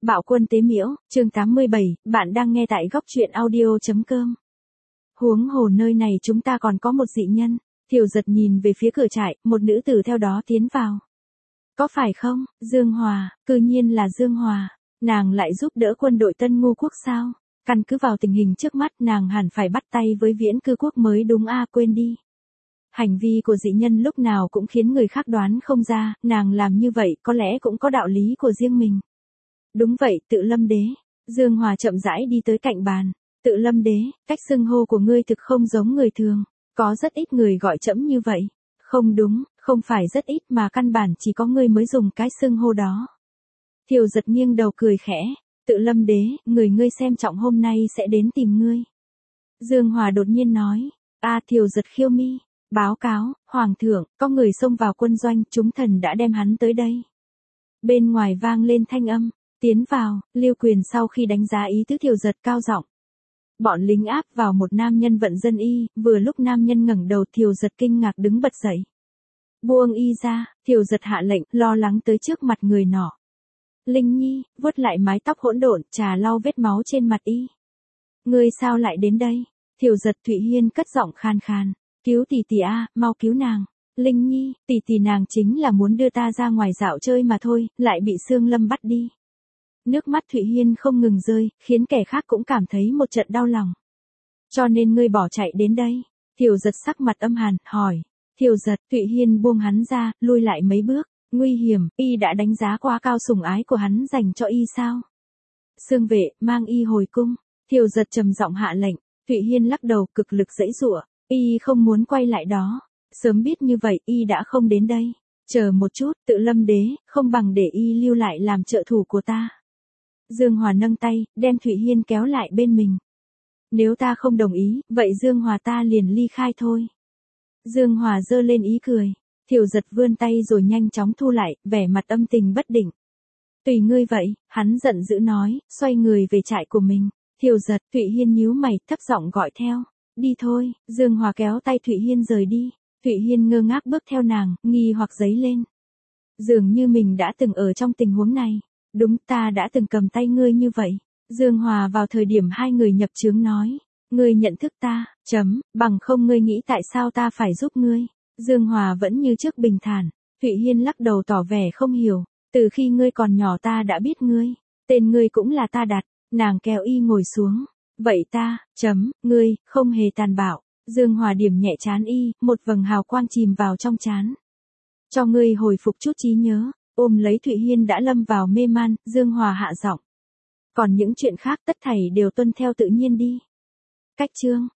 Bạo quân tế miễu, chương 87, bạn đang nghe tại góc truyện audio.com. Huống hồ nơi này chúng ta còn có một dị nhân. Thiều Giật nhìn về phía cửa trại, một nữ tử theo đó tiến vào. Có phải không, Dương Hòa, cư nhiên là Dương Hòa, nàng lại giúp đỡ quân đội Tân Ngu Quốc sao? Căn cứ vào tình hình trước mắt nàng hẳn phải bắt tay với Viễn Cư Quốc mới đúng quên đi. Hành vi của dị nhân lúc nào cũng khiến người khác đoán không ra, nàng làm như vậy có lẽ cũng có đạo lý của riêng mình. Đúng vậy, Tự Lâm Đế. Dương Hòa chậm rãi đi tới cạnh bàn. Tự Lâm Đế, cách xưng hô của ngươi thực không giống người thường. Có rất ít người gọi trẫm như vậy. Không đúng, không phải rất ít mà căn bản chỉ có ngươi mới dùng cái xưng hô đó. Thiều Giật nghiêng đầu cười khẽ. Tự Lâm Đế, người ngươi xem trọng hôm nay sẽ đến tìm ngươi. Dương Hòa đột nhiên nói. Thiều Giật khiêu mi. Báo cáo, Hoàng thượng, có người xông vào quân doanh, chúng thần đã đem hắn tới đây. Bên ngoài vang lên thanh âm. Tiến vào, Lưu Quyền sau khi đánh giá ý tứ Thiều Giật cao giọng. Bọn lính áp vào một nam nhân vận dân y, vừa lúc nam nhân ngẩng đầu Thiều Giật kinh ngạc đứng bật dậy. Buông y ra, Thiều Giật hạ lệnh, lo lắng tới trước mặt người nọ. Linh Nhi, vuốt lại mái tóc hỗn độn, trà lau vết máu trên mặt y. Ngươi sao lại đến đây? Thiều Giật Thụy Hiên cất giọng khan khan. Cứu tỷ tỷ mau cứu nàng. Linh Nhi, tỷ tỷ nàng chính là muốn đưa ta ra ngoài dạo chơi mà thôi, lại bị Sương Lâm bắt đi. Nước mắt Thụy Hiên không ngừng rơi, khiến kẻ khác cũng cảm thấy một trận đau lòng. Cho nên ngươi bỏ chạy đến đây. Thiều Giật sắc mặt âm hàn, hỏi. Thiều Giật, Thụy Hiên buông hắn ra, lui lại mấy bước. Nguy hiểm, y đã đánh giá quá cao sủng ái của hắn dành cho y sao? Sương vệ, mang y hồi cung. Thiều Giật trầm giọng hạ lệnh. Thụy Hiên lắc đầu cực lực giãy giụa. Y không muốn quay lại đó. Sớm biết như vậy y đã không đến đây. Chờ một chút, Tự Lâm Đế, không bằng để y lưu lại làm trợ thủ của ta. Dương Hòa nâng tay, đem Thụy Hiên kéo lại bên mình. Nếu ta không đồng ý, vậy Dương Hòa ta liền ly khai thôi. Dương Hòa giơ lên ý cười. Thiều Giật vươn tay rồi nhanh chóng thu lại, vẻ mặt âm tình bất định. Tùy ngươi vậy, hắn giận dữ nói, xoay người về trại của mình. Thiều Giật, Thụy Hiên nhíu mày, thấp giọng gọi theo. Đi thôi, Dương Hòa kéo tay Thụy Hiên rời đi. Thụy Hiên ngơ ngác bước theo nàng, nghi hoặc dấy lên. Dường như mình đã từng ở trong tình huống này. Đúng, ta đã từng cầm tay ngươi như vậy. Dương Hòa vào thời điểm hai người nhập chướng nói. Ngươi nhận thức ta, bằng không ngươi nghĩ tại sao ta phải giúp ngươi. Dương Hòa vẫn như trước bình thản. Thụy Hiên lắc đầu tỏ vẻ không hiểu. Từ khi ngươi còn nhỏ ta đã biết ngươi. Tên ngươi cũng là ta đặt. Nàng kéo y ngồi xuống. Vậy ta, ngươi, không hề tàn bạo. Dương Hòa điểm nhẹ trán y, một vầng hào quang chìm vào trong trán. Cho ngươi hồi phục chút trí nhớ. Ôm lấy Thụy Hiên đã lâm vào mê man, Dương Hòa hạ giọng. Còn những chuyện khác tất thảy đều tuân theo tự nhiên đi. Cách chương.